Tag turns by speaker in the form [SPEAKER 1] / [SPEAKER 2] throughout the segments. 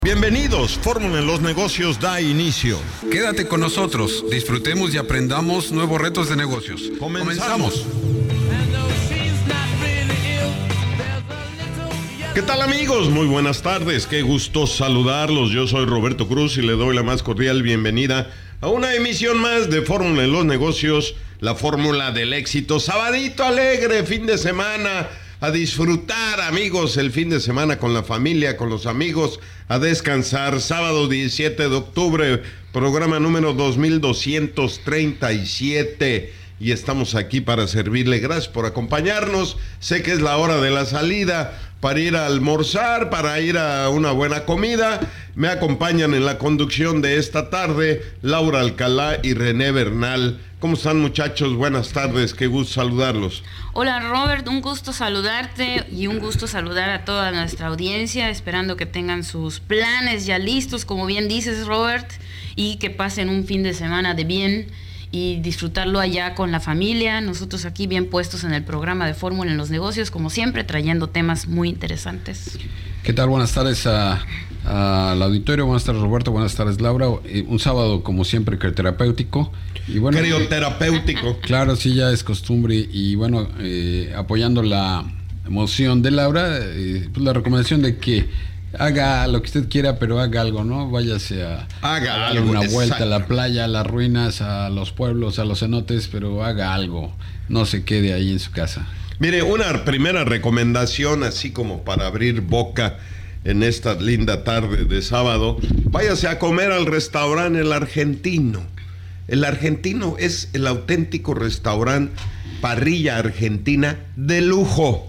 [SPEAKER 1] Bienvenidos, Fórmula en los Negocios da inicio.
[SPEAKER 2] Quédate con nosotros, disfrutemos y aprendamos nuevos retos de negocios. Comenzamos.
[SPEAKER 1] ¿Qué tal, amigos? Muy buenas tardes, qué gusto saludarlos. Yo soy Roberto Cruz y le doy la más cordial bienvenida a una emisión más de Fórmula en los Negocios, la fórmula del éxito. Sabadito alegre, fin de semana. A disfrutar, amigos, el fin de semana con la familia, con los amigos, a descansar. Sábado 17 de octubre, programa número 2237. Y estamos aquí para servirle. Gracias por acompañarnos. Sé que es la hora de la salida para ir a almorzar, para ir a una buena comida. Me acompañan en la conducción de esta tarde Laura Alcalá y René Bernal. ¿Cómo están, muchachos? Buenas tardes, qué gusto saludarlos.
[SPEAKER 3] Hola, Robert, un gusto saludarte y un gusto saludar a toda nuestra audiencia, esperando que tengan sus planes ya listos, como bien dices, Robert, y que pasen un fin de semana de bien y disfrutarlo allá con la familia. Nosotros aquí bien puestos en el programa de Fórmula en los Negocios, como siempre, trayendo temas muy interesantes.
[SPEAKER 2] ¿Qué tal? Buenas tardes al auditorio, buenas tardes, Roberto, buenas tardes, Laura. Un sábado, como siempre, terapéutico. Y bueno,
[SPEAKER 1] crioterapéutico.
[SPEAKER 2] Claro, sí, ya es costumbre. Y bueno, apoyando la emoción de Laura, pues la recomendación de que haga lo que usted quiera, pero haga algo, ¿no? Váyase a dar una vuelta a la playa, a las ruinas, a los pueblos, a los cenotes, pero haga algo. No se quede ahí en su casa.
[SPEAKER 1] Mire, una primera recomendación, así como para abrir boca en esta linda tarde de sábado, váyase a comer al restaurante El Argentino. El Argentino es el auténtico restaurante parrilla argentina de lujo.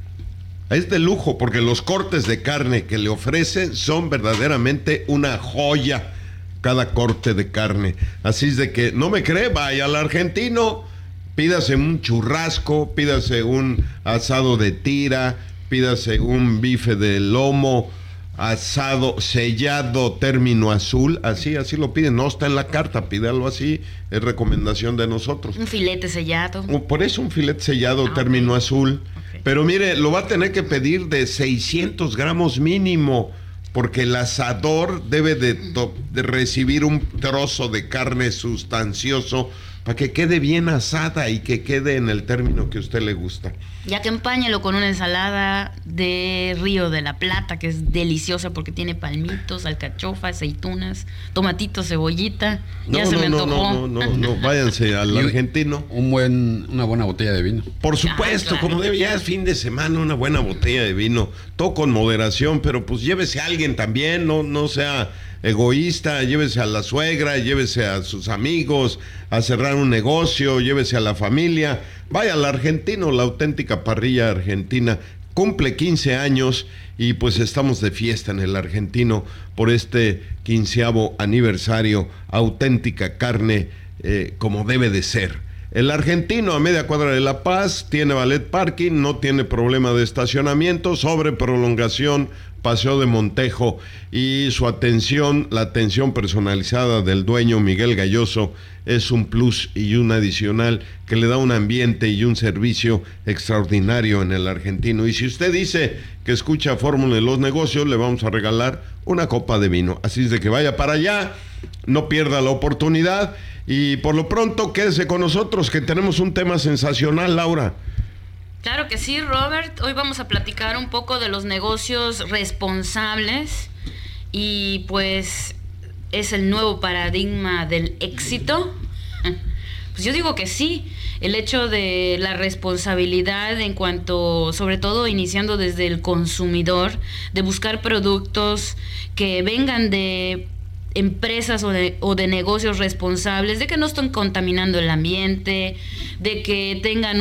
[SPEAKER 1] Es de lujo porque los cortes de carne que le ofrecen son verdaderamente una joya, cada corte de carne. Así es de que, no me cree, vaya al Argentino, pídase un churrasco, pídase un asado de tira, pídase un bife de lomo, asado sellado término azul, así lo piden, no está en la carta, pídalo así, es recomendación de nosotros.
[SPEAKER 3] Un filete sellado.
[SPEAKER 1] Por eso un filete sellado término azul. Okay. Pero mire, lo va a tener que pedir de 600 gramos mínimo, porque el asador debe de recibir un trozo de carne sustancioso para que quede bien asada y que quede en el término que a usted le gusta.
[SPEAKER 3] Ya que acompáñelo con una ensalada de Río de la Plata, que es deliciosa porque tiene palmitos, alcachofa, aceitunas, tomatitos, cebollita. Ya se me antojó.
[SPEAKER 1] No, váyanse al Argentino.
[SPEAKER 2] Una buena botella de vino.
[SPEAKER 1] Por supuesto, claro. Como debe, ya es fin de semana, una buena botella de vino. Todo con moderación, pero pues llévese a alguien también, no sea egoísta, llévese a la suegra, llévese a sus amigos, a cerrar un negocio, llévese a la familia. Vaya al Argentino, la auténtica parrilla argentina. Cumple 15 años y pues estamos de fiesta en el Argentino por este 15º aniversario. Auténtica carne como debe de ser. El Argentino, a media cuadra de La Paz, tiene valet parking, no tiene problema de estacionamiento, sobre prolongación Paseo de Montejo, y su atención, la atención personalizada del dueño Miguel Galloso, es un plus y un adicional que le da un ambiente y un servicio extraordinario en el Argentino. Y si usted dice que escucha Fórmula en los Negocios, le vamos a regalar una copa de vino. Así es de que vaya para allá, no pierda la oportunidad y por lo pronto quédese con nosotros que tenemos un tema sensacional, Laura.
[SPEAKER 3] Claro que sí, Robert. Hoy vamos a platicar un poco de los negocios responsables y pues es el nuevo paradigma del éxito. Pues yo digo que sí, el hecho de la responsabilidad en cuanto, sobre todo iniciando desde el consumidor, de buscar productos que vengan de empresas o de negocios responsables, de que no estén contaminando el ambiente, de que tengan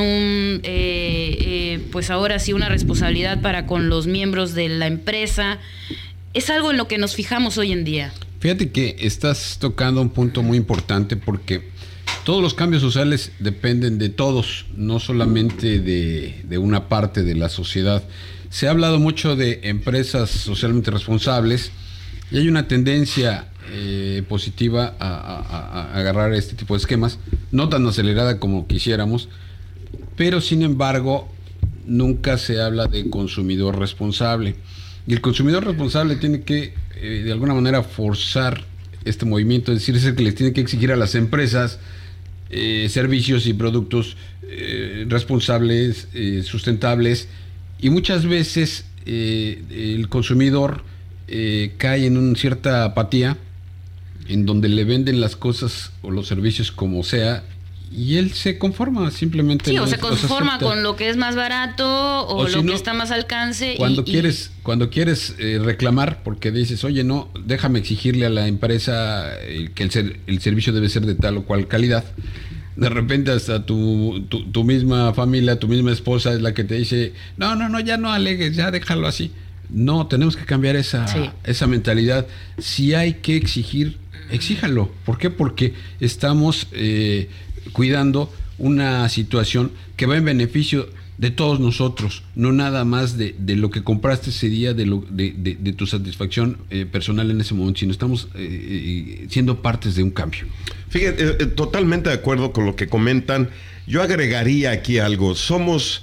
[SPEAKER 3] pues ahora sí una responsabilidad para con los miembros de la empresa. Es algo en lo que nos fijamos hoy en día.
[SPEAKER 2] Fíjate que estás tocando un punto muy importante porque todos los cambios sociales dependen de todos, no solamente de una parte de la sociedad. Se ha hablado mucho de empresas socialmente responsables y hay una tendencia positiva a agarrar este tipo de esquemas, no tan acelerada como quisiéramos, pero sin embargo nunca se habla de consumidor responsable. Y el consumidor responsable tiene que de alguna manera forzar este movimiento, es decir, es el que les tiene que exigir a las empresas servicios y productos responsables, sustentables, y muchas veces el consumidor cae en una cierta apatía en donde le venden las cosas o los servicios como sea y él se conforma simplemente.
[SPEAKER 3] Sí, o se conforma con lo que es más barato o lo que está más al alcance.
[SPEAKER 2] Cuando quieres reclamar, porque dices, oye, no, déjame exigirle a la empresa que el servicio debe ser de tal o cual calidad. De repente hasta tu misma familia, tu misma esposa es la que te dice, no, ya no alegues, ya déjalo así. No, tenemos que cambiar esa mentalidad. Si hay que exigir, exíjalo. ¿Por qué? Porque estamos cuidando una situación que va en beneficio de todos nosotros, no nada más de lo que compraste ese día, de tu satisfacción personal en ese momento, sino estamos siendo partes de un cambio.
[SPEAKER 1] Fíjate, totalmente de acuerdo con lo que comentan. Yo agregaría aquí algo. Somos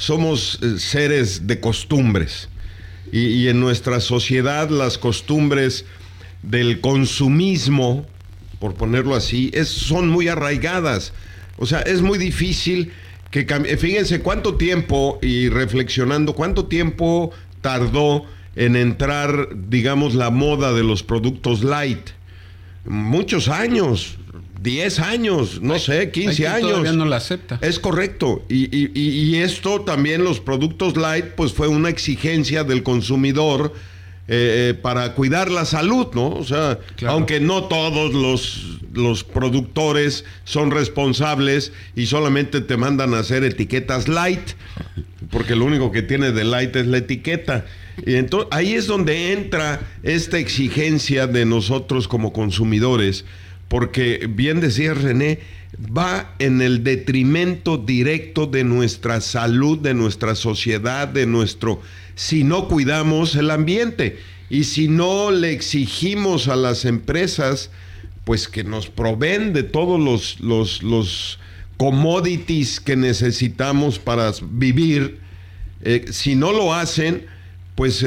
[SPEAKER 1] seres de costumbres y en nuestra sociedad las costumbres del consumismo, por ponerlo así, son muy arraigadas. O sea, es muy difícil que cambie. Fíjense cuánto tiempo, y reflexionando, cuánto tiempo tardó en entrar, digamos, la moda de los productos light. Muchos años, 10 años, no sé, 15 años.
[SPEAKER 2] Todavía no la acepta.
[SPEAKER 1] Es correcto. Y esto también, los productos light, pues fue una exigencia del consumidor para cuidar la salud, ¿no? O sea, claro, aunque no todos los productores son responsables y solamente te mandan a hacer etiquetas light, porque lo único que tiene de light es la etiqueta. Y entonces ahí es donde entra esta exigencia de nosotros como consumidores, porque bien decía René, va en el detrimento directo de nuestra salud, de nuestra sociedad, si no cuidamos el ambiente y si no le exigimos a las empresas pues que nos proveen de todos los commodities que necesitamos para vivir, si no lo hacen, pues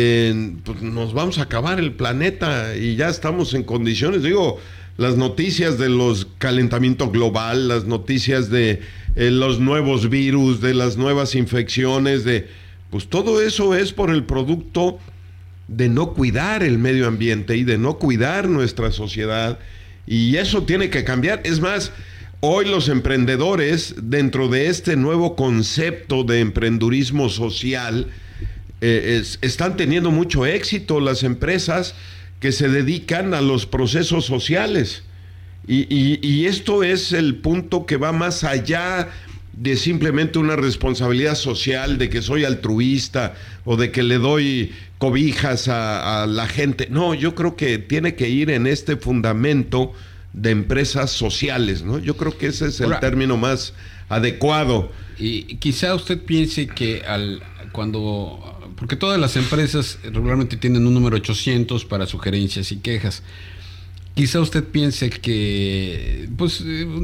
[SPEAKER 1] nos vamos a acabar el planeta y ya estamos en condiciones. Digo, las noticias de los calentamiento global, las noticias de los nuevos virus, de las nuevas infecciones, pues todo eso es por el producto de no cuidar el medio ambiente y de no cuidar nuestra sociedad, y eso tiene que cambiar. Es más, hoy los emprendedores, dentro de este nuevo concepto de emprendurismo social, están teniendo mucho éxito las empresas que se dedican a los procesos sociales, y esto es el punto que va más allá de simplemente una responsabilidad social, de que soy altruista o de que le doy cobijas a la gente. No, yo creo que tiene que ir en este fundamento de empresas sociales, ¿no? Yo creo que ese es el término más adecuado.
[SPEAKER 2] Y quizá usted piense que porque todas las empresas regularmente tienen un número 800 para sugerencias y quejas. Quizá usted piense que, pues,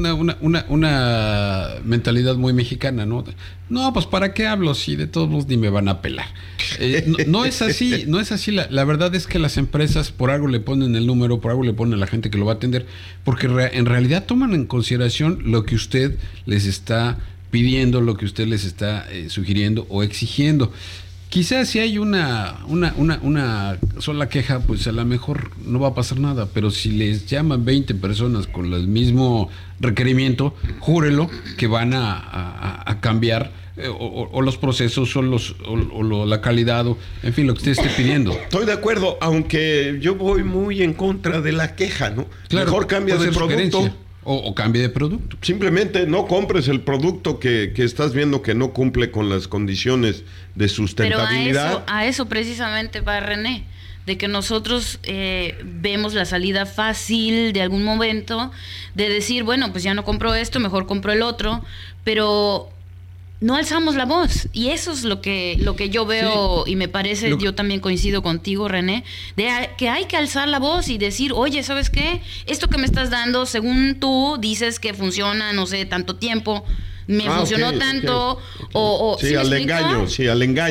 [SPEAKER 2] una mentalidad muy mexicana, ¿no? No, pues, ¿para qué hablo si de todos modos ni me van a pelar? No es así, no es así. La verdad es que las empresas por algo le ponen el número, por algo le ponen a la gente que lo va a atender, porque en realidad toman en consideración lo que usted les está pidiendo, lo que usted les está sugiriendo o exigiendo. Quizás si hay una sola queja, pues a lo mejor no va a pasar nada, pero si les llaman 20 personas con el mismo requerimiento, júrelo que van a cambiar o los procesos o la calidad, en fin, lo que usted esté pidiendo.
[SPEAKER 1] Estoy de acuerdo, aunque yo voy muy en contra de la queja, ¿no?
[SPEAKER 2] Claro,
[SPEAKER 1] mejor cambia de producto.
[SPEAKER 2] O cambie de producto.
[SPEAKER 1] Simplemente no compres el producto que estás viendo que no cumple con las condiciones de sustentabilidad.
[SPEAKER 3] Pero a eso precisamente va René, de que nosotros vemos la salida fácil de algún momento, de decir, bueno, pues ya no compro esto, mejor compro el otro, pero no alzamos la voz, y eso es lo que yo veo, sí. Y me parece, yo también coincido contigo, René, de que hay que alzar la voz y decir, oye, ¿sabes qué? Esto que me estás dando, según tú dices que funciona, no sé, tanto tiempo, me funcionó tanto,
[SPEAKER 1] okay. Sí, al engaño.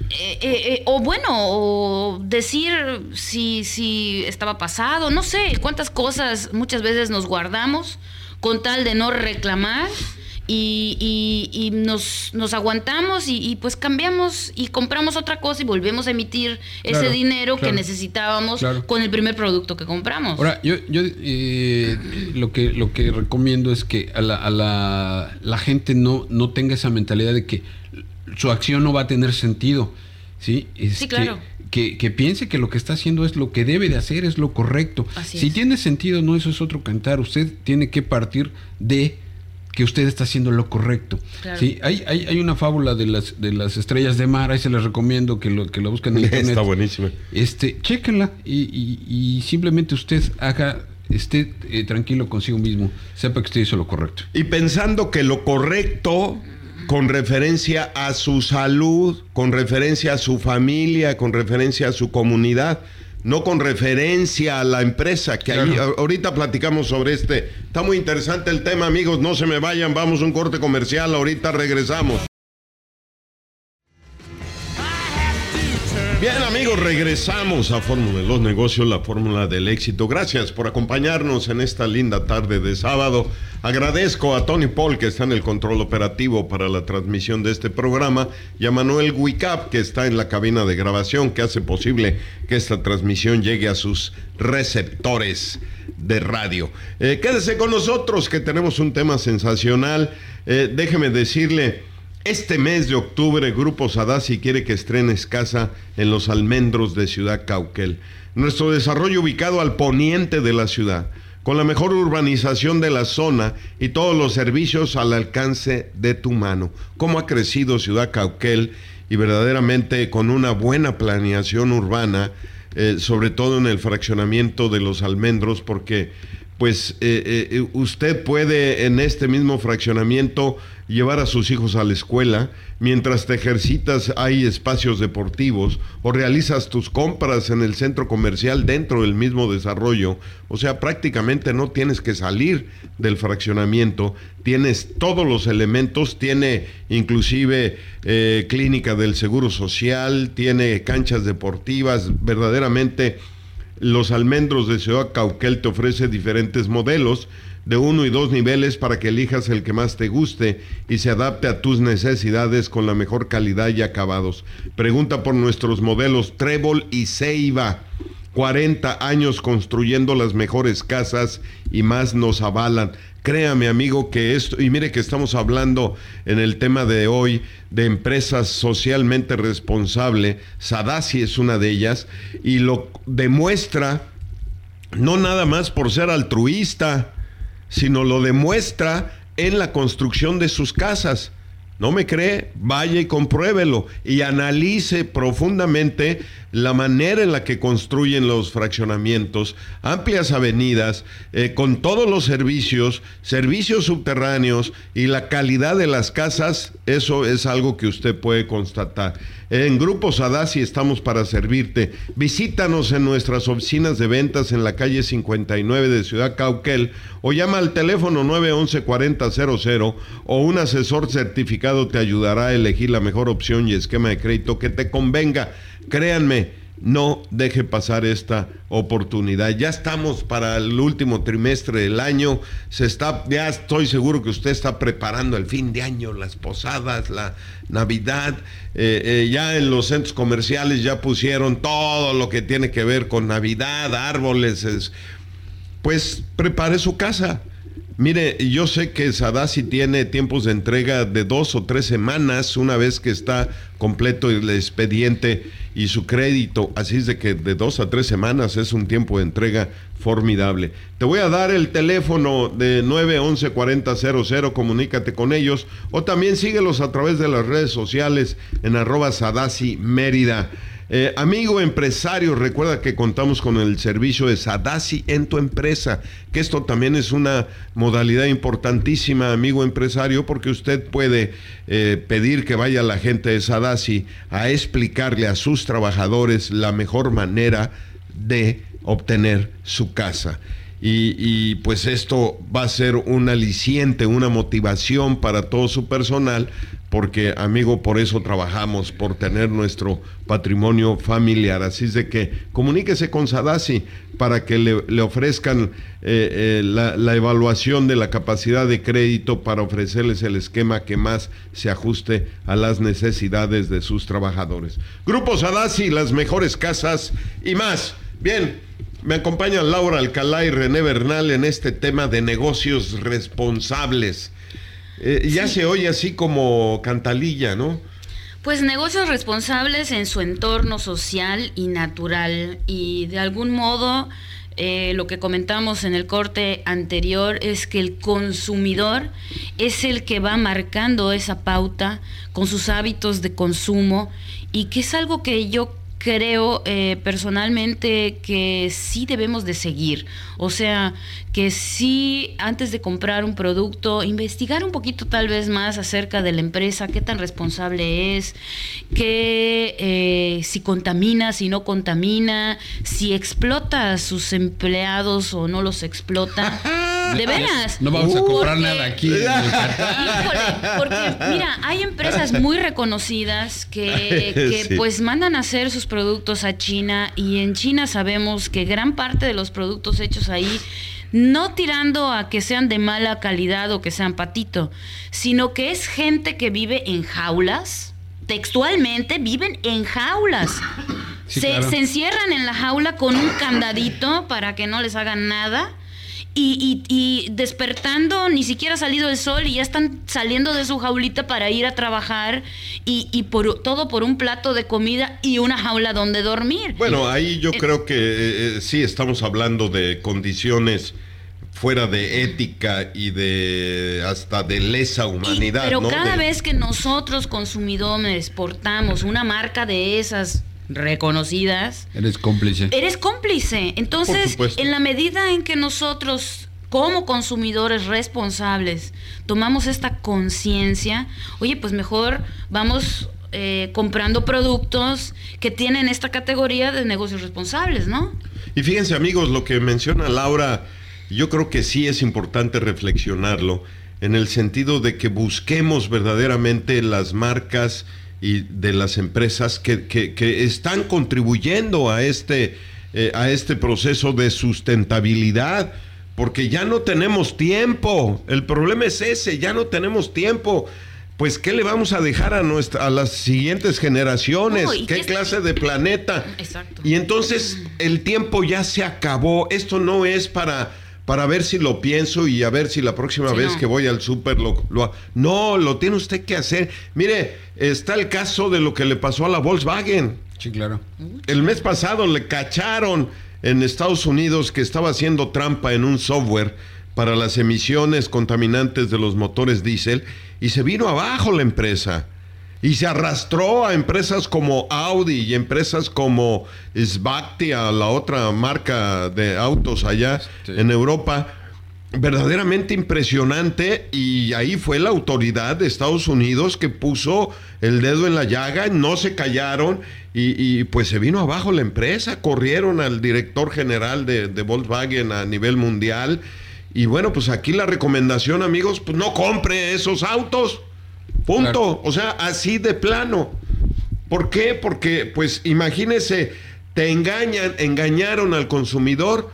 [SPEAKER 3] o decir si estaba pasado, no sé cuántas cosas muchas veces nos guardamos con tal de no reclamar. Y nos aguantamos y pues cambiamos y compramos otra cosa y volvemos a emitir ese dinero que necesitábamos con el primer producto que compramos.
[SPEAKER 2] Ahora, yo lo que recomiendo es que a la gente no tenga esa mentalidad de que su acción no va a tener sentido, ¿sí?
[SPEAKER 3] Sí, claro.
[SPEAKER 2] Que piense que lo que está haciendo es lo que debe de hacer, es lo correcto. Si tiene sentido, no, eso es otro cantar. Usted tiene que partir de que usted está haciendo lo correcto. Claro. ¿Sí? Hay una fábula de las estrellas de mar, ahí se les recomiendo que lo busquen en internet.
[SPEAKER 1] Está buenísima.
[SPEAKER 2] Chéquenla y simplemente usted esté tranquilo consigo mismo, sepa que usted hizo lo correcto.
[SPEAKER 1] Y pensando que lo correcto, con referencia a su salud, con referencia a su familia, con referencia a su comunidad, no con referencia a la empresa, que ahí, ahorita platicamos sobre Está muy interesante el tema, amigos, no se me vayan, vamos a un corte comercial, ahorita regresamos. Bien, amigos, regresamos a Fórmula de los Negocios, la fórmula del éxito. Gracias por acompañarnos en esta linda tarde de sábado. Agradezco a Tony Paul, que está en el control operativo para la transmisión de este programa, y a Manuel Huicap, que está en la cabina de grabación, que hace posible que esta transmisión llegue a sus receptores de radio. Quédese con nosotros, que tenemos un tema sensacional. Déjeme decirle... Este mes de octubre, Grupo Sadasi quiere que estrenes casa en Los Almendros de Ciudad Cauquel. Nuestro desarrollo ubicado al poniente de la ciudad, con la mejor urbanización de la zona y todos los servicios al alcance de tu mano. ¿Cómo ha crecido Ciudad Cauquel? Y verdaderamente con una buena planeación urbana, sobre todo en el fraccionamiento de Los Almendros, porque pues usted puede en este mismo fraccionamiento llevar a sus hijos a la escuela, mientras te ejercitas hay espacios deportivos, o realizas tus compras en el centro comercial dentro del mismo desarrollo. O sea, prácticamente no tienes que salir del fraccionamiento, tienes todos los elementos, tiene inclusive clínica del Seguro Social, tiene canchas deportivas. Verdaderamente Los Almendros de Ciudad Cauquel te ofrece diferentes modelos de 1 y 2 niveles para que elijas el que más te guste y se adapte a tus necesidades con la mejor calidad y acabados. Pregunta por nuestros modelos Trébol y Ceiba. 40 años construyendo las mejores casas y más nos avalan. Créame, amigo, que esto, y mire que estamos hablando en el tema de hoy de empresas socialmente responsables. Sadasi es una de ellas y lo demuestra no nada más por ser altruista, sino lo demuestra en la construcción de sus casas. ¿No me cree? Vaya y compruébelo y analice profundamente la manera en la que construyen los fraccionamientos, amplias avenidas, con todos los servicios subterráneos y la calidad de las casas. Eso es algo que usted puede constatar. En Grupo Sadasi estamos para servirte. Visítanos en nuestras oficinas de ventas en la calle 59 de Ciudad Cauquel o llama al teléfono 911-4000 o un asesor certificado te ayudará a elegir la mejor opción y esquema de crédito que te convenga. Créanme, no deje pasar esta oportunidad. Ya estamos para el último trimestre del año. Ya estoy seguro que usted está preparando el fin de año, las posadas, la Navidad. Ya en los centros comerciales ya pusieron todo lo que tiene que ver con Navidad, árboles. Pues prepare su casa. Mire, yo sé que Sadasi tiene tiempos de entrega de 2 o 3 semanas una vez que está completo el expediente y su crédito, así es de que de 2 a 3 semanas es un tiempo de entrega formidable. Te voy a dar el teléfono de 911-4000, comunícate con ellos o también síguelos a través de las redes sociales en @Sadasi Mérida. Amigo empresario, recuerda que contamos con el servicio de Sadasi en tu empresa, que esto también es una modalidad importantísima, amigo empresario, porque usted puede pedir que vaya la gente de Sadasi a explicarle a sus trabajadores la mejor manera de obtener su casa. Y pues esto va a ser un aliciente, una motivación para todo su personal, porque, amigo, por eso trabajamos, por tener nuestro patrimonio familiar. Así es de que comuníquese con Sadassi para que le ofrezcan la evaluación de la capacidad de crédito para ofrecerles el esquema que más se ajuste a las necesidades de sus trabajadores. Grupo Sadassi, las mejores casas y más. Bien, me acompañan Laura Alcalá y René Bernal en este tema de negocios responsables. Ya se oye así como cantalilla, ¿no?
[SPEAKER 3] Pues negocios responsables en su entorno social y natural, y de algún modo lo que comentamos en el corte anterior es que el consumidor es el que va marcando esa pauta con sus hábitos de consumo, y que es algo que yo creo personalmente que sí debemos de seguir. O sea, que sí, antes de comprar un producto, investigar un poquito tal vez más acerca de la empresa, qué tan responsable es, que si contamina, si no contamina, si explota a sus empleados o no los explota. De veras.
[SPEAKER 2] No vamos a comprar nada aquí.
[SPEAKER 3] Híjole, porque mira, hay empresas muy reconocidas que
[SPEAKER 1] Sí.
[SPEAKER 3] pues mandan a hacer sus productos a China, y en China sabemos que gran parte de los productos hechos ahí, no tirando a que sean de mala calidad o que sean patito, sino que es gente que vive en jaulas, textualmente viven en jaulas.
[SPEAKER 2] Sí,
[SPEAKER 3] se
[SPEAKER 2] claro.
[SPEAKER 3] encierran en la jaula con un candadito para que no les hagan nada. Y despertando, ni siquiera ha salido el sol y ya están saliendo de su jaulita para ir a trabajar, y todo por un plato de comida y una jaula donde dormir.
[SPEAKER 1] Bueno, ahí yo creo que sí estamos hablando de condiciones fuera de ética y de hasta de lesa humanidad,
[SPEAKER 3] pero
[SPEAKER 1] ¿no?
[SPEAKER 3] cada vez que nosotros consumidores portamos una marca de esas reconocidas,
[SPEAKER 2] Eres cómplice.
[SPEAKER 3] eres cómplice.
[SPEAKER 1] Por
[SPEAKER 3] Entonces,
[SPEAKER 1] supuesto.
[SPEAKER 3] en la medida en que nosotros, como consumidores responsables, tomamos esta conciencia, oye, pues mejor vamos comprando productos que tienen esta categoría de negocios responsables, ¿no?
[SPEAKER 1] Y fíjense, amigos, lo que menciona Laura, yo creo que sí es importante reflexionarlo, en el sentido de que busquemos verdaderamente las marcas y de las empresas que están contribuyendo a este proceso de sustentabilidad, porque ya no tenemos tiempo. El problema es ese, ya no tenemos tiempo. Pues, ¿qué le vamos a dejar a las siguientes generaciones?
[SPEAKER 3] No, ¿y
[SPEAKER 1] ¿Qué clase de planeta?
[SPEAKER 3] Exacto.
[SPEAKER 1] Y entonces el tiempo ya se acabó. Esto no es para ver si lo pienso y a ver si la próxima vez que voy al súper no, lo tiene usted que hacer. Mire, está el caso de lo que le pasó a la Volkswagen.
[SPEAKER 2] Sí, claro.
[SPEAKER 1] El mes pasado le cacharon en Estados Unidos que estaba haciendo trampa en un software para las emisiones contaminantes de los motores diésel, y se vino abajo la empresa. Y se arrastró a empresas como Audi y empresas como Svaktia, la otra marca de autos allá en Europa. Verdaderamente impresionante, y ahí fue la autoridad de Estados Unidos que puso el dedo en la llaga, no se callaron, y pues se vino abajo la empresa, corrieron al director general de Volkswagen a nivel mundial. Y bueno, pues aquí la recomendación, amigos, pues no compre esos autos. Punto. Claro. O sea, así de plano. ¿Por qué? Porque, pues, imagínese, engañaron al consumidor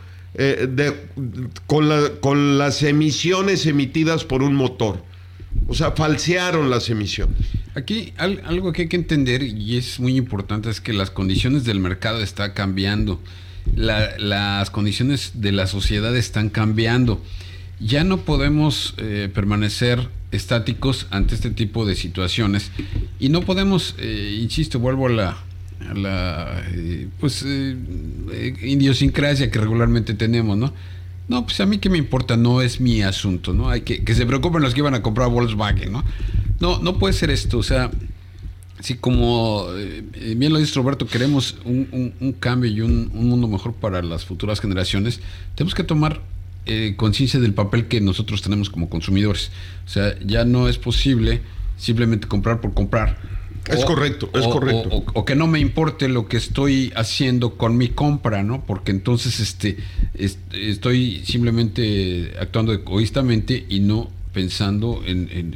[SPEAKER 1] con las emisiones emitidas por un motor. O sea, falsearon las emisiones.
[SPEAKER 2] Aquí algo que hay que entender, y es muy importante, es que las condiciones del mercado están cambiando. Las condiciones de la sociedad están cambiando. Ya no podemos permanecer estáticos ante este tipo de situaciones, y no podemos, insisto, vuelvo a la idiosincrasia que regularmente tenemos, ¿no? No, pues a mí qué me importa, no es mi asunto, ¿no? Hay que se preocupen los que iban a comprar Volkswagen, ¿no? No puede ser esto, o sea, si como bien lo dice Roberto, queremos un cambio y un mundo mejor para las futuras generaciones, tenemos que tomar conciencia del papel que nosotros tenemos como consumidores. O sea, ya no es posible simplemente comprar por comprar.
[SPEAKER 1] Es correcto.
[SPEAKER 2] O que no me importe lo que estoy haciendo con mi compra, ¿no? Porque entonces estoy simplemente actuando egoístamente y no pensando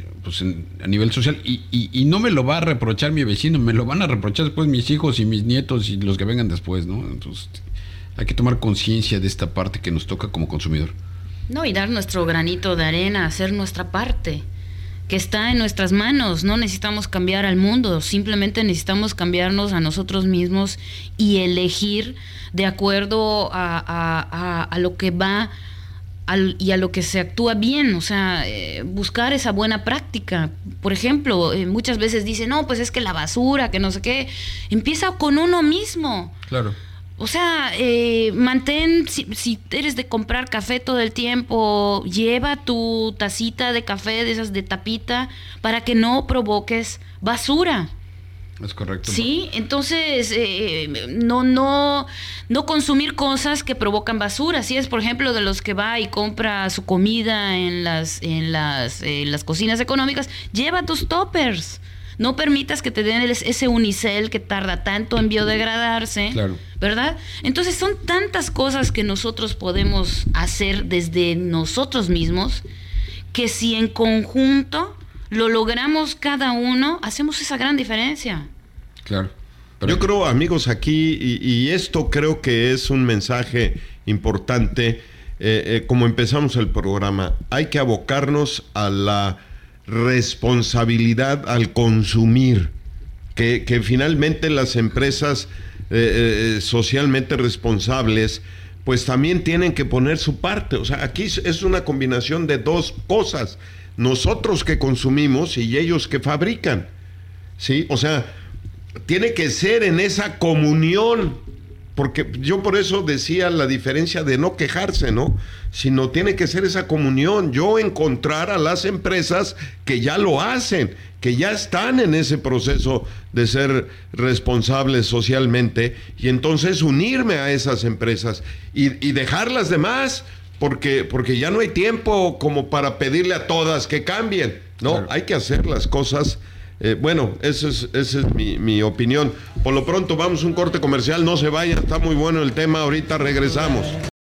[SPEAKER 2] a nivel social, y no me lo va a reprochar mi vecino, me lo van a reprochar después mis hijos y mis nietos y los que vengan después, ¿no? Entonces hay que tomar conciencia de esta parte que nos toca como consumidor.
[SPEAKER 3] No, y dar nuestro granito de arena, hacer nuestra parte, que está en nuestras manos. No necesitamos cambiar al mundo, simplemente necesitamos cambiarnos a nosotros mismos y elegir de acuerdo a lo que va y a lo que se actúa bien, o sea, buscar esa buena práctica. Por ejemplo, muchas veces dicen, no, pues es que la basura, que no sé qué, empieza con uno mismo.
[SPEAKER 2] Claro.
[SPEAKER 3] O sea, mantén, si eres de comprar café todo el tiempo, lleva tu tacita de café de esas de tapita para que no provoques basura.
[SPEAKER 2] Es correcto.
[SPEAKER 3] Sí, entonces no consumir cosas que provocan basura. Si es, por ejemplo, de los que va y compra su comida en las cocinas económicas, lleva tus toppers. No permitas que te den ese unicel que tarda tanto en biodegradarse,
[SPEAKER 2] claro,
[SPEAKER 3] ¿verdad? Entonces son tantas cosas que nosotros podemos hacer desde nosotros mismos, que si en conjunto lo logramos cada uno, hacemos esa gran diferencia.
[SPEAKER 2] Claro.
[SPEAKER 1] Yo creo, amigos, aquí, y esto creo que es un mensaje importante, como empezamos el programa, hay que abocarnos a la responsabilidad al consumir, que finalmente las empresas socialmente responsables pues también tienen que poner su parte. O sea, aquí es una combinación de dos cosas: nosotros que consumimos y ellos que fabrican, ¿sí? O sea, tiene que ser en esa comunión, porque yo por eso decía la diferencia de no quejarse, ¿no? Sino tiene que ser esa comunión, yo encontrar a las empresas que ya lo hacen, que ya están en ese proceso de ser responsables socialmente, y entonces unirme a esas empresas y dejar las demás, porque ya no hay tiempo como para pedirle a todas que cambien, ¿no? Claro. Hay que hacer las cosas. Bueno, esa es mi opinión. Por lo pronto vamos a un corte comercial, no se vayan, está muy bueno el tema, ahorita regresamos.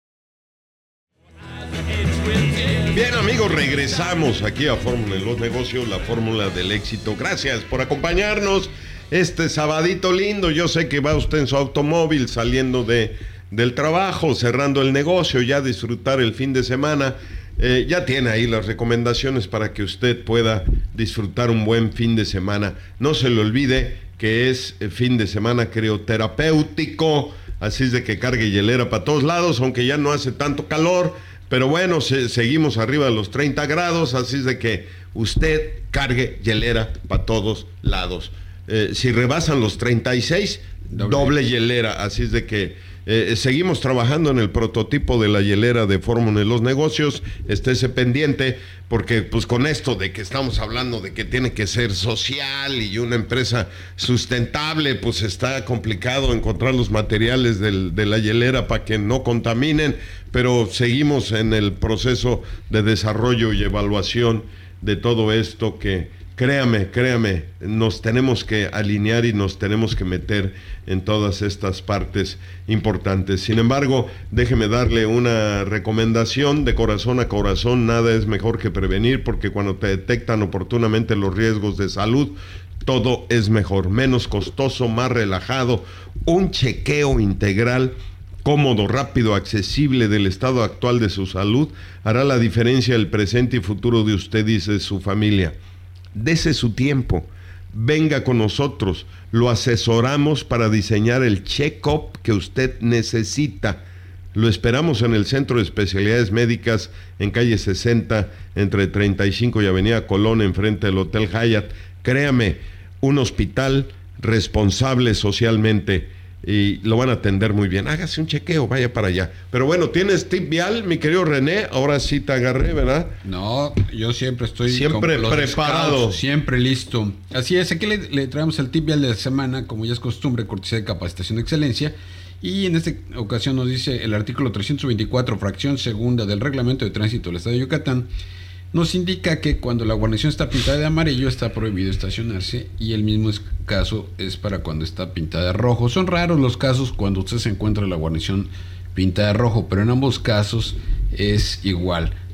[SPEAKER 1] Bien, amigos, regresamos aquí a Fórmula de los Negocios, la fórmula del éxito. Gracias por acompañarnos este sabadito lindo. Yo sé que va usted en su automóvil saliendo del trabajo, cerrando el negocio, ya disfrutar el fin de semana. Ya tiene ahí las recomendaciones para que usted pueda disfrutar un buen fin de semana. No se le olvide que es fin de semana crioterapéutico, así es de que cargue hielera para todos lados, aunque ya no hace tanto calor, pero bueno, seguimos arriba de los 30 grados, así es de que usted cargue hielera para todos lados. Si rebasan los 36, doble hielera, así es de que seguimos trabajando en el prototipo de la hielera de Fórmula de los Negocios. Estése pendiente, porque pues con esto de que estamos hablando de que tiene que ser social y una empresa sustentable, pues está complicado encontrar los materiales de la hielera para que no contaminen, pero seguimos en el proceso de desarrollo y evaluación de todo esto que... Créame, nos tenemos que alinear y nos tenemos que meter en todas estas partes importantes. Sin embargo, déjeme darle una recomendación de corazón a corazón: nada es mejor que prevenir, porque cuando te detectan oportunamente los riesgos de salud, todo es mejor, menos costoso, más relajado. Un chequeo integral, cómodo, rápido, accesible del estado actual de su salud hará la diferencia del presente y futuro de usted y de su familia. Dese su tiempo, venga con nosotros, lo asesoramos para diseñar el check-up que usted necesita. Lo esperamos en el Centro de Especialidades Médicas, en calle 60, entre 35 y Avenida Colón, enfrente del Hotel Hyatt. Créame, un hospital responsable socialmente, y lo van a atender muy bien. Hágase un chequeo, vaya para allá. Pero bueno, ¿tienes tip vial, mi querido René? Ahora sí te agarré, ¿verdad?
[SPEAKER 2] No, yo siempre estoy
[SPEAKER 1] preparado,
[SPEAKER 2] scouts, siempre listo. Así es, aquí le traemos el tip vial de la semana, como ya es costumbre, cortesía de Capacitación de Excelencia. Y en esta ocasión nos dice el artículo 324, fracción segunda del Reglamento de Tránsito del Estado de Yucatán. Nos indica que cuando la guarnición está pintada de amarillo está prohibido estacionarse, y el mismo caso es para cuando está pintada de rojo. Son raros los casos cuando usted se encuentra la guarnición pintada de rojo, pero en ambos casos es igual.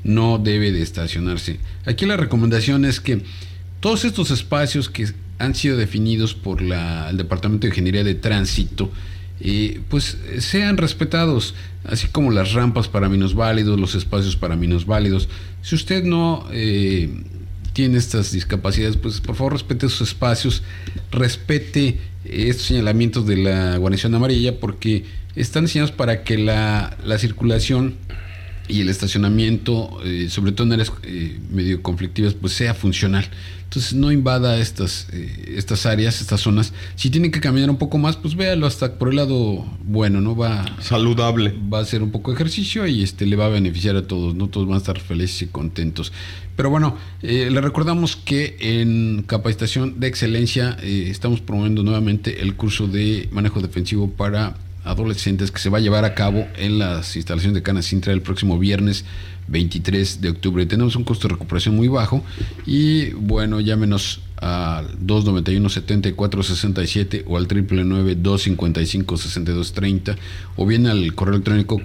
[SPEAKER 2] no debe de estacionarse. Aquí la recomendación es que todos estos espacios que han sido definidos por el Departamento de Ingeniería de Tránsito, pues sean respetados, así como las rampas para minusválidos, los espacios para minusválidos. Si usted no tiene estas discapacidades, pues por favor respete esos espacios, respete estos señalamientos de la guarnición amarilla, porque están diseñados para que la circulación y el estacionamiento, sobre todo en áreas medio conflictivas, pues sea funcional. Entonces no invada estas áreas, estas zonas. Si tienen que caminar un poco más, pues véalo hasta por el lado bueno, ¿no?
[SPEAKER 1] Saludable.
[SPEAKER 2] Va a hacer un poco de ejercicio y le va a beneficiar a todos, ¿no? Todos van a estar felices y contentos. Pero bueno, le recordamos que en Capacitación de Excelencia estamos promoviendo nuevamente el curso de manejo defensivo para adolescentes que se va a llevar a cabo en las instalaciones de Canacintra el próximo viernes 23 de octubre. Tenemos un costo de recuperación muy bajo y bueno, llámenos al 291-7467 o al 999-255-6230 o bien al correo electrónico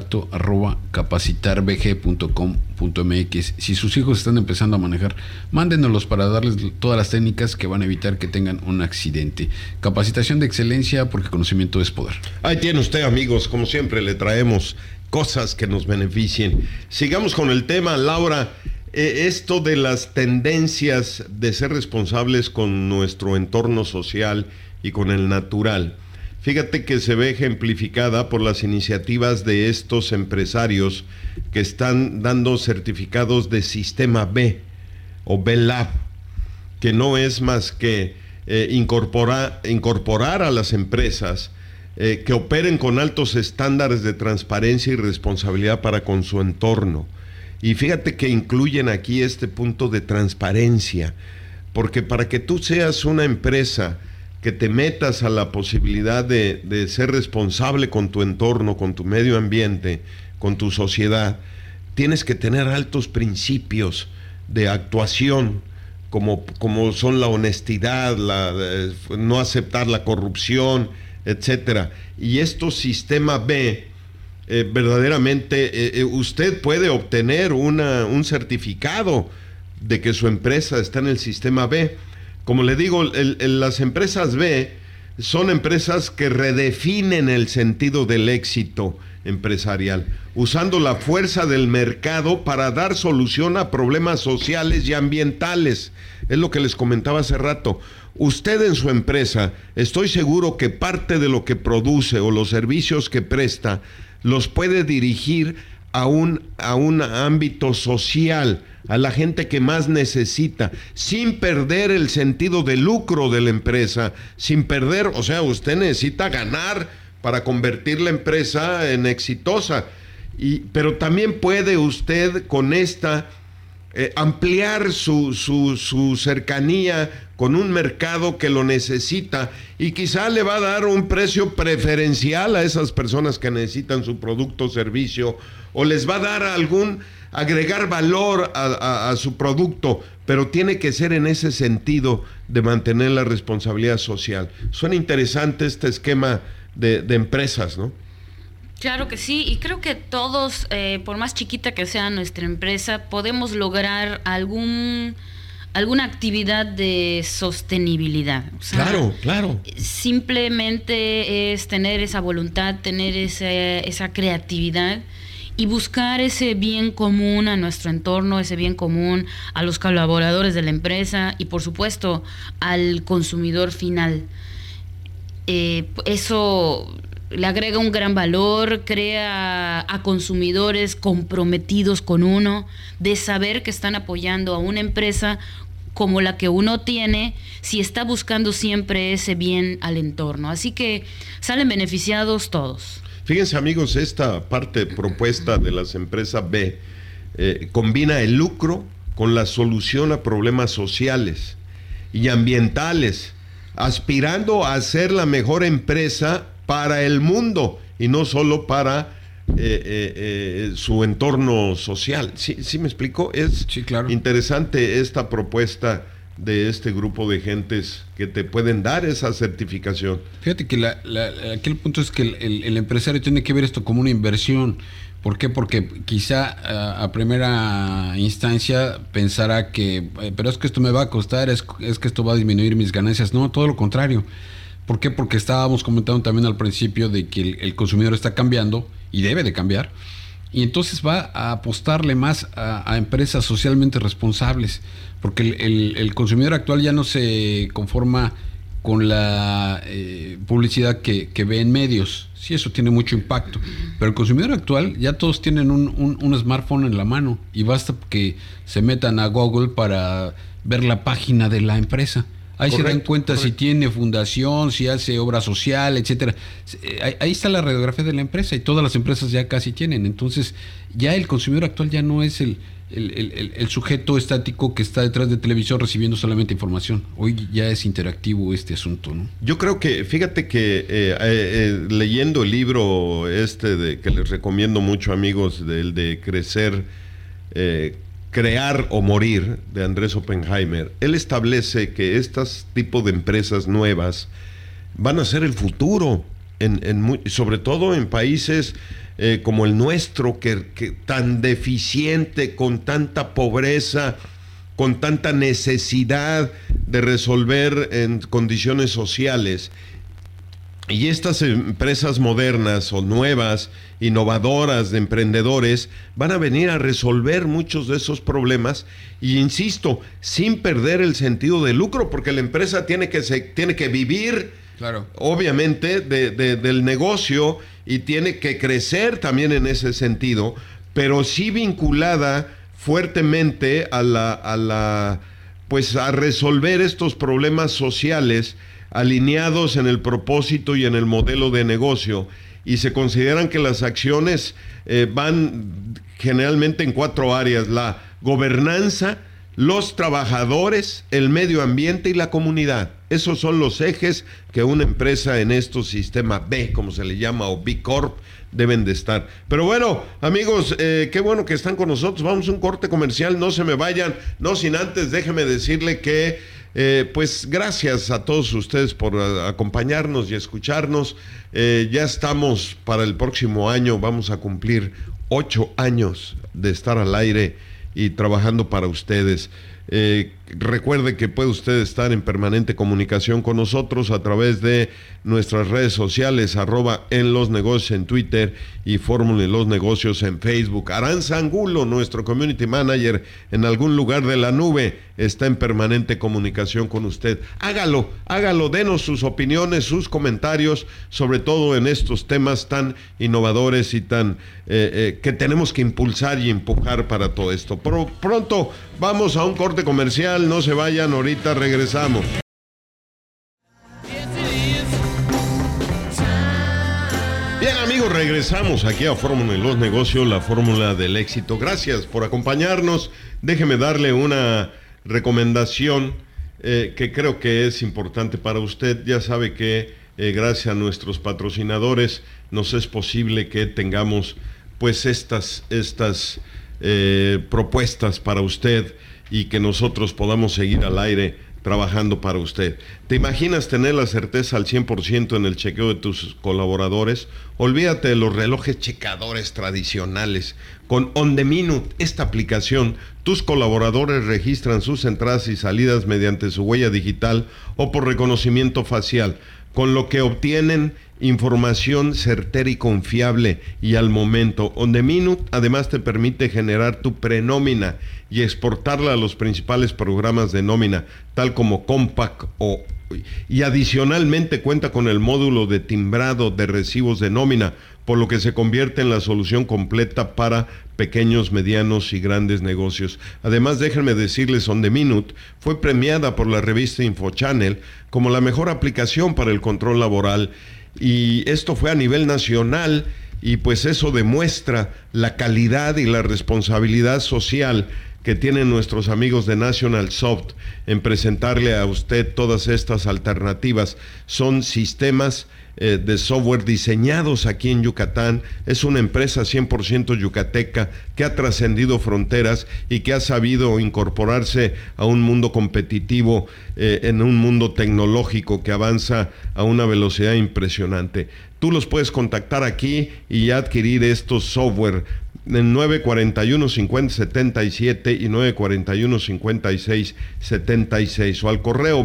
[SPEAKER 2] contacto@capacitarbg.com.mx. Si sus hijos están empezando a manejar, mándenoslos para darles todas las técnicas que van a evitar que tengan un accidente. Capacitación de excelencia, porque conocimiento es poder.
[SPEAKER 1] Ahí tiene usted, amigos, como siempre le traemos cosas que nos beneficien. Sigamos con el tema, Laura. Esto de las tendencias de ser responsables con nuestro entorno social y con el natural. Fíjate que se ve ejemplificada por las iniciativas de estos empresarios que están dando certificados de Sistema B o B-Lab, que no es más que incorporar a las empresas que operen con altos estándares de transparencia y responsabilidad para con su entorno. Y fíjate que incluyen aquí este punto de transparencia, porque para que tú seas una empresa que te metas a la posibilidad de ser responsable con tu entorno, con tu medio ambiente, con tu sociedad, tienes que tener altos principios de actuación, como son la honestidad, no aceptar la corrupción, etcétera. Y estos Sistema B, verdaderamente usted puede obtener un certificado de que su empresa está en el Sistema B. Como le digo, las empresas B son empresas que redefinen el sentido del éxito empresarial, usando la fuerza del mercado para dar solución a problemas sociales y ambientales. Es lo que les comentaba hace rato. Usted en su empresa, estoy seguro que parte de lo que produce o los servicios que presta los puede dirigir a un ámbito social, a la gente que más necesita, sin perder el sentido de lucro de la empresa, sin perder, o sea, usted necesita ganar para convertir la empresa en exitosa, pero también puede usted con esta ampliar su cercanía con un mercado que lo necesita y quizá le va a dar un precio preferencial a esas personas que necesitan su producto o servicio, o les va a dar agregar valor a su producto, pero tiene que ser en ese sentido de mantener la responsabilidad social. Suena interesante este esquema de empresas, ¿no?
[SPEAKER 3] Claro que sí, y creo que todos, por más chiquita que sea nuestra empresa, podemos lograr alguna actividad de sostenibilidad. O sea,
[SPEAKER 1] claro.
[SPEAKER 3] Simplemente es tener esa voluntad, tener esa creatividad y buscar ese bien común a nuestro entorno, ese bien común a los colaboradores de la empresa y por supuesto al consumidor final. Eso le agrega un gran valor, crea a consumidores comprometidos con uno, de saber que están apoyando a una empresa como la que uno tiene, si está buscando siempre ese bien al entorno. Así que salen beneficiados todos.
[SPEAKER 1] Fíjense, amigos, esta parte propuesta de las empresas B combina el lucro con la solución a problemas sociales y ambientales, aspirando a ser la mejor empresa para el mundo y no solo para su entorno social. ¿Sí me explico? Sí, claro. Interesante esta propuesta de este grupo de gentes que te pueden dar esa certificación.
[SPEAKER 2] Fíjate que aquí el punto es que el empresario tiene que ver esto como una inversión, ¿Por qué? Porque quizá a primera instancia pensará que, pero es que esto me va a costar, es que esto va a disminuir mis ganancias. No, todo lo contrario. ¿Por qué? Porque estábamos comentando también al principio de que el consumidor está cambiando y debe de cambiar. Y entonces va a apostarle más a empresas socialmente responsables. Porque el consumidor actual ya no se conforma con la publicidad que ve en medios. Sí, eso tiene mucho impacto. Pero el consumidor actual, ya todos tienen un smartphone en la mano y basta que se metan a Google para ver la página de la empresa. Ahí correcto, se dan cuenta correcto. Si tiene fundación, si hace obra social, etcétera. Ahí está la radiografía de la empresa y todas las empresas ya casi tienen. Entonces, ya el consumidor actual ya no es el sujeto estático que está detrás de televisor recibiendo solamente información. Hoy ya es interactivo este asunto, ¿no?
[SPEAKER 1] Yo creo que, fíjate que leyendo el libro que les recomiendo mucho, amigos, del de Crecer, Crear o Morir, de Andrés Oppenheimer, él establece que estos tipos de empresas nuevas van a ser el futuro, sobre todo en países como el nuestro, que tan deficiente, con tanta pobreza, con tanta necesidad de resolver en condiciones sociales. Y estas empresas modernas o nuevas, innovadoras, de emprendedores, van a venir a resolver muchos de esos problemas y, insisto, sin perder el sentido de lucro, porque la empresa tiene que vivir, claro, obviamente, del negocio, y tiene que crecer también en ese sentido, pero sí vinculada fuertemente a resolver estos problemas sociales, alineados en el propósito y en el modelo de negocio, y se consideran que las acciones van generalmente en 4 áreas: la gobernanza, los trabajadores, el medio ambiente y la comunidad. Esos son los ejes que una empresa en estos sistema B, como se le llama, o B Corp, deben de estar. Pero bueno, amigos, qué bueno que están con nosotros. Vamos a un corte comercial, no se me vayan, no sin antes déjeme decirle que pues gracias a todos ustedes por acompañarnos y escucharnos. Ya estamos para el próximo año, vamos a cumplir 8 años de estar al aire y trabajando para ustedes. Recuerde que puede usted estar en permanente comunicación con nosotros a través de nuestras redes sociales, @enlosnegocios en Twitter y Fórmula en los Negocios en Facebook. Aranza Angulo, nuestro community manager, en algún lugar de la nube, está en permanente comunicación con usted. Hágalo, denos sus opiniones, sus comentarios, sobre todo en estos temas tan innovadores y tan que tenemos que impulsar y empujar para todo esto. Pero pronto vamos a un corte comercial, no se vayan, ahorita regresamos. Bien, amigos, regresamos aquí a Fórmula en los Negocios, la fórmula del éxito. Gracias por acompañarnos. Déjeme darle una recomendación que creo que es importante para usted. Ya sabe que gracias a nuestros patrocinadores nos es posible que tengamos pues estas propuestas para usted y que nosotros podamos seguir al aire trabajando para usted. ¿Te imaginas tener la certeza al 100% en el chequeo de tus colaboradores? Olvídate de los relojes checadores tradicionales. Con On The Minute, esta aplicación, tus colaboradores registran sus entradas y salidas mediante su huella digital o por reconocimiento facial, con lo que obtienen información certera y confiable y al momento. On The Minute además te permite generar tu prenómina y exportarla a los principales programas de nómina, tal como Compaq y adicionalmente cuenta con el módulo de timbrado de recibos de nómina, por lo que se convierte en la solución completa para pequeños, medianos y grandes negocios. Además, déjenme decirles, On The Minute fue premiada por la revista InfoChannel como la mejor aplicación para el control laboral, y esto fue a nivel nacional, y pues eso demuestra la calidad y la responsabilidad social que tienen nuestros amigos de National Soft en presentarle a usted todas estas alternativas. Son sistemas de software diseñados aquí en Yucatán. Es una empresa 100% yucateca que ha trascendido fronteras y que ha sabido incorporarse a un mundo competitivo, en un mundo tecnológico que avanza a una velocidad impresionante. Tú los puedes contactar aquí y adquirir estos software en 941-5077 y 941-5676 o al correo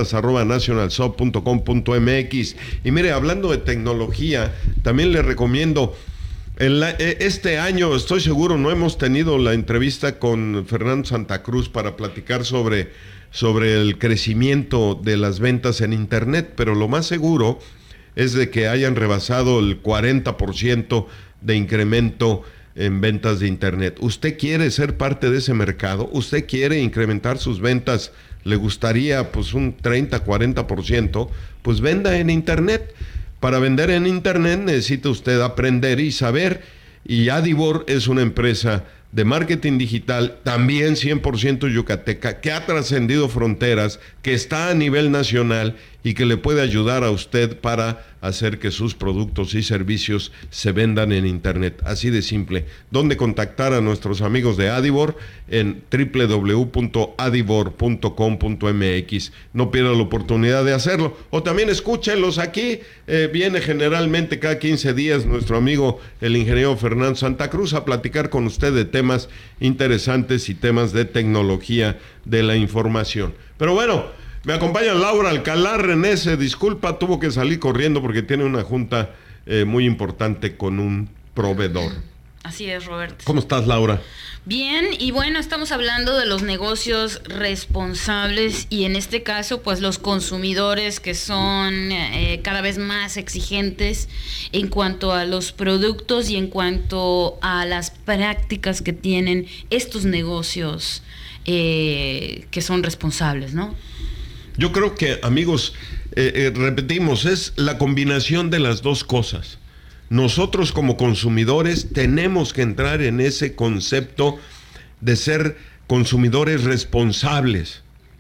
[SPEAKER 1] ventas@nationalsoft.com.mx. Y mire, hablando de tecnología, también le recomiendo, este año estoy seguro no hemos tenido la entrevista con Fernando Santa Cruz para platicar sobre el crecimiento de las ventas en internet, pero lo más seguro es de que hayan rebasado el 40% de incremento en ventas de internet. ¿Usted quiere ser parte de ese mercado? ¿Usted quiere incrementar sus ventas? ¿Le gustaría pues un 30, 40%? Pues venda en internet. Para vender en internet necesita usted aprender y saber, y Adibor es una empresa de marketing digital, también 100% yucateca, que ha trascendido fronteras, que está a nivel nacional y que le puede ayudar a usted para hacer que sus productos y servicios se vendan en internet. Así de simple. ¿Dónde contactar a nuestros amigos de Adibor? En www.adibor.com.mx. No pierda la oportunidad de hacerlo. O también escúchenlos aquí. Viene generalmente cada 15 días nuestro amigo el ingeniero Fernando Santa Cruz a platicar con usted de temas interesantes y temas de tecnología de la información. Pero bueno, me acompaña Laura Alcalá. René se disculpa, tuvo que salir corriendo porque tiene una junta muy importante con un proveedor.
[SPEAKER 3] Así es, Roberto.
[SPEAKER 1] ¿Cómo estás, Laura?
[SPEAKER 3] Bien, y bueno, estamos hablando de los negocios responsables y en este caso, pues los consumidores que son cada vez más exigentes en cuanto a los productos y en cuanto a las prácticas que tienen estos negocios que son responsables, ¿no?
[SPEAKER 1] Yo creo que, amigos, repetimos, es la combinación de las dos cosas. Nosotros como consumidores tenemos que entrar en ese concepto de ser consumidores responsables.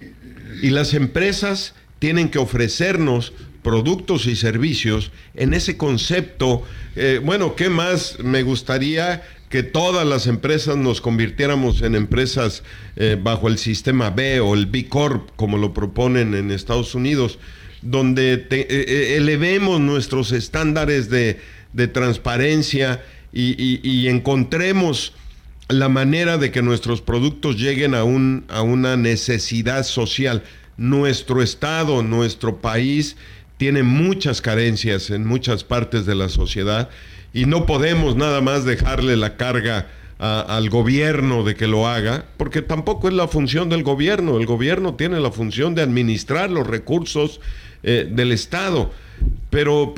[SPEAKER 1] Y las empresas tienen que ofrecernos productos y servicios en ese concepto. Bueno, ¿qué más me gustaría? Que todas las empresas nos convirtiéramos en empresas bajo el sistema B o el B Corp, como lo proponen en Estados Unidos, donde elevemos nuestros estándares de transparencia y encontremos la manera de que nuestros productos lleguen a una necesidad social. Nuestro estado, nuestro país tiene muchas carencias en muchas partes de la sociedad y no podemos nada más dejarle la carga al gobierno de que lo haga, porque tampoco es la función del gobierno. El gobierno tiene la función de administrar los recursos del Estado, pero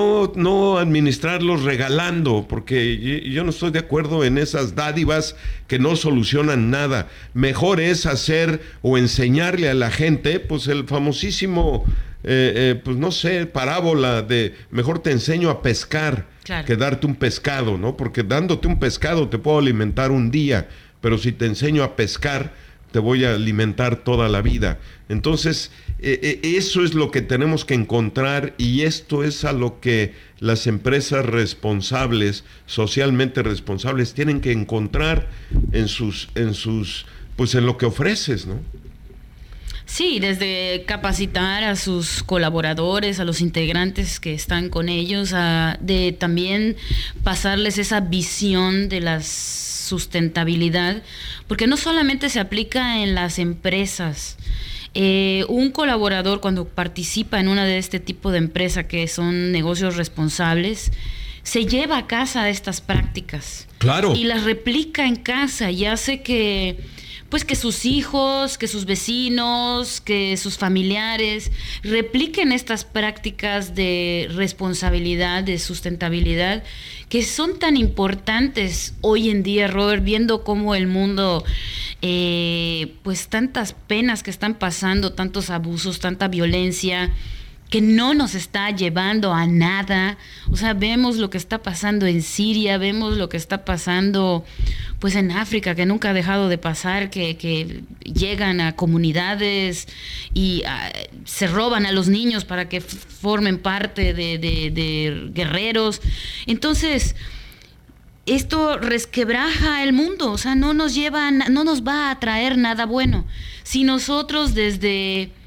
[SPEAKER 1] no administrarlos regalando, porque yo no estoy de acuerdo en esas dádivas que no solucionan nada. Mejor es hacer o enseñarle a la gente, pues el famosísimo, pues no sé, parábola de mejor te enseño a pescar. Claro. Que darte un pescado, ¿no? Porque dándote un pescado te puedo alimentar un día, pero si te enseño a pescar, te voy a alimentar toda la vida. Entonces, eso es lo que tenemos que encontrar y esto es a lo que las empresas responsables, socialmente responsables, tienen que encontrar pues en lo que ofreces, ¿no?
[SPEAKER 3] Sí, desde capacitar a sus colaboradores, a los integrantes que están con ellos, de también pasarles esa visión de la sustentabilidad, porque no solamente se aplica en las empresas. Un colaborador cuando participa en una de este tipo de empresa que son negocios responsables, se lleva a casa estas prácticas.
[SPEAKER 1] Claro.
[SPEAKER 3] Y las replica en casa y hace que sus hijos, que sus vecinos, que sus familiares repliquen estas prácticas de responsabilidad, de sustentabilidad, que son tan importantes hoy en día, Robert, viendo cómo el mundo, pues tantas penas que están pasando, tantos abusos, tanta violencia, que no nos está llevando a nada. O sea, vemos lo que está pasando en Siria, vemos lo que está pasando pues en África, que nunca ha dejado de pasar, que llegan a comunidades y se roban a los niños para que formen parte de guerreros. Entonces, esto resquebraja el mundo, o sea, no nos va a traer nada bueno. Si nosotros desde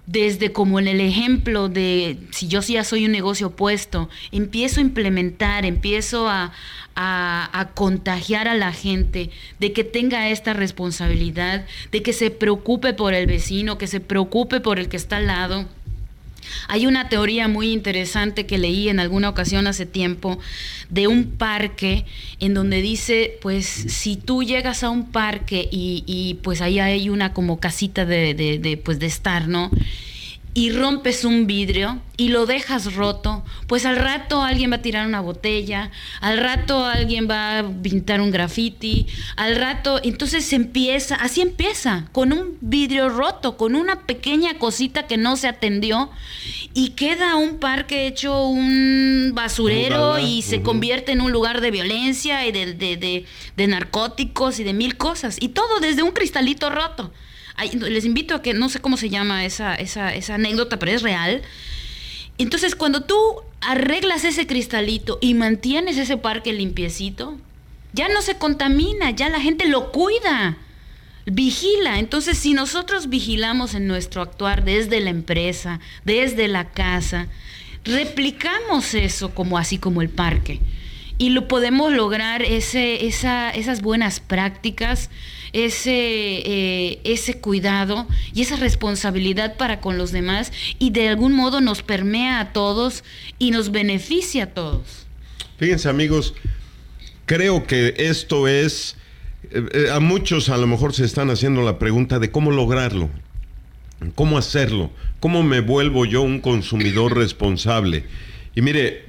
[SPEAKER 3] desde como en el ejemplo de, si yo ya soy un negocio opuesto, empiezo a implementar, empiezo a contagiar a la gente de que tenga esta responsabilidad, de que se preocupe por el vecino, que se preocupe por el que está al lado. Hay una teoría muy interesante que leí en alguna ocasión hace tiempo de un parque en donde dice, pues si tú llegas a un parque y pues ahí hay una como casita de estar, ¿no? Y rompes un vidrio y lo dejas roto, pues al rato alguien va a tirar una botella, al rato alguien va a pintar un graffiti, al rato, entonces así empieza, con un vidrio roto, con una pequeña cosita que no se atendió y queda un parque hecho un basurero y se convierte en un lugar de violencia y de narcóticos y de mil cosas, y todo desde un cristalito roto. Les invito a que, no sé cómo se llama esa anécdota, pero es real. Entonces, cuando tú arreglas ese cristalito y mantienes ese parque limpiecito, ya no se contamina, ya la gente lo cuida, vigila. Entonces, si nosotros vigilamos en nuestro actuar desde la empresa, desde la casa, replicamos eso así como el parque. Y lo podemos lograr esas buenas prácticas, ese cuidado y esa responsabilidad para con los demás, y de algún modo nos permea a todos y nos beneficia a todos.
[SPEAKER 1] Fíjense, amigos, creo que esto es, a muchos a lo mejor se están haciendo la pregunta de cómo lograrlo, cómo hacerlo, cómo me vuelvo yo un consumidor responsable. Y mire,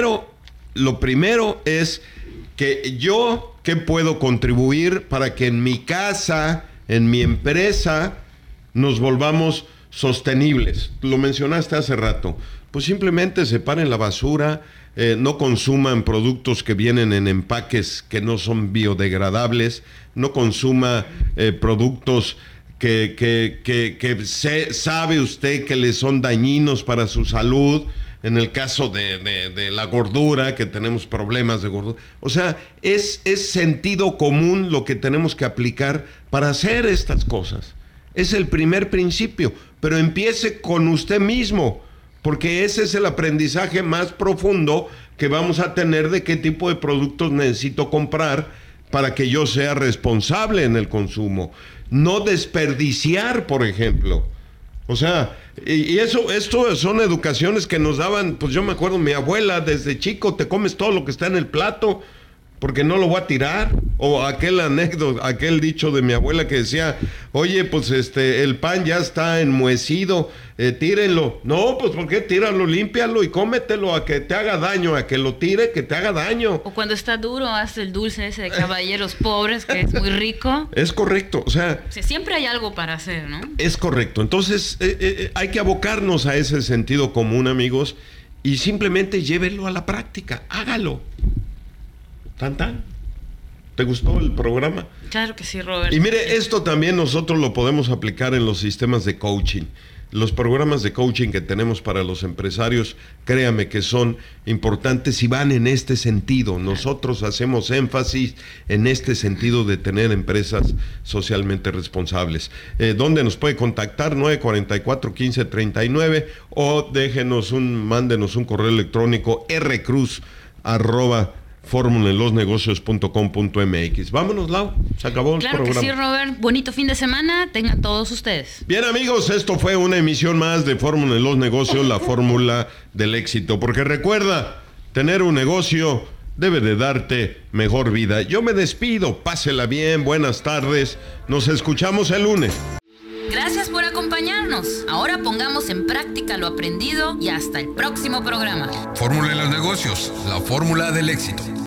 [SPEAKER 1] lo primero es que yo, ¿qué puedo contribuir para que en mi casa, en mi empresa, nos volvamos sostenibles? Lo mencionaste hace rato. Pues simplemente separen la basura, no consuman productos que vienen en empaques que no son biodegradables, no consuma productos que sabe usted que le son dañinos para su salud. En el caso de la gordura, que tenemos problemas de gordura. O sea, es sentido común lo que tenemos que aplicar para hacer estas cosas. Es el primer principio, pero empiece con usted mismo, porque ese es el aprendizaje más profundo que vamos a tener de qué tipo de productos necesito comprar para que yo sea responsable en el consumo. No desperdiciar, por ejemplo. O sea, y esto son educaciones que nos daban, pues yo me acuerdo, mi abuela, desde chico, te comes todo lo que está en el plato, porque no lo voy a tirar. O aquel dicho de mi abuela que decía, oye, pues el pan ya está enmohecido, tírenlo. No, pues ¿por qué? Tíralo, límpialo y cómetelo, a que te haga daño, a que lo tire, que te haga daño.
[SPEAKER 3] O cuando está duro, haz el dulce ese de caballeros pobres, que es muy rico.
[SPEAKER 1] Es correcto, o sea,
[SPEAKER 3] siempre hay algo para hacer, ¿no? Es
[SPEAKER 1] correcto. Entonces, hay que abocarnos a ese sentido común, amigos, y simplemente llévelo a la práctica, hágalo. Tan. ¿Te gustó el programa?
[SPEAKER 3] Claro que sí, Robert.
[SPEAKER 1] Y mire, esto también nosotros lo podemos aplicar en los sistemas de coaching. Los programas de coaching que tenemos para los empresarios, créame que son importantes y van en este sentido. Nosotros hacemos énfasis en este sentido de tener empresas socialmente responsables. ¿Dónde nos puede contactar? 944-1539 o mándenos un correo electrónico rcruz@formulenlosnegocios.com.mx. Vámonos, Lau, se acabó el programa.
[SPEAKER 3] Claro que sí, Robert. Bonito fin de semana tengan todos ustedes.
[SPEAKER 1] Bien, amigos, esto fue una emisión más de Fórmula en los Negocios, la fórmula del éxito. Porque recuerda, tener un negocio debe de darte mejor vida. Yo me despido, pásela bien, buenas tardes, nos escuchamos el lunes.
[SPEAKER 3] Gracias por acompañarnos. Ahora pongamos en práctica lo aprendido y hasta el próximo programa.
[SPEAKER 4] Fórmula en los negocios, la fórmula del éxito.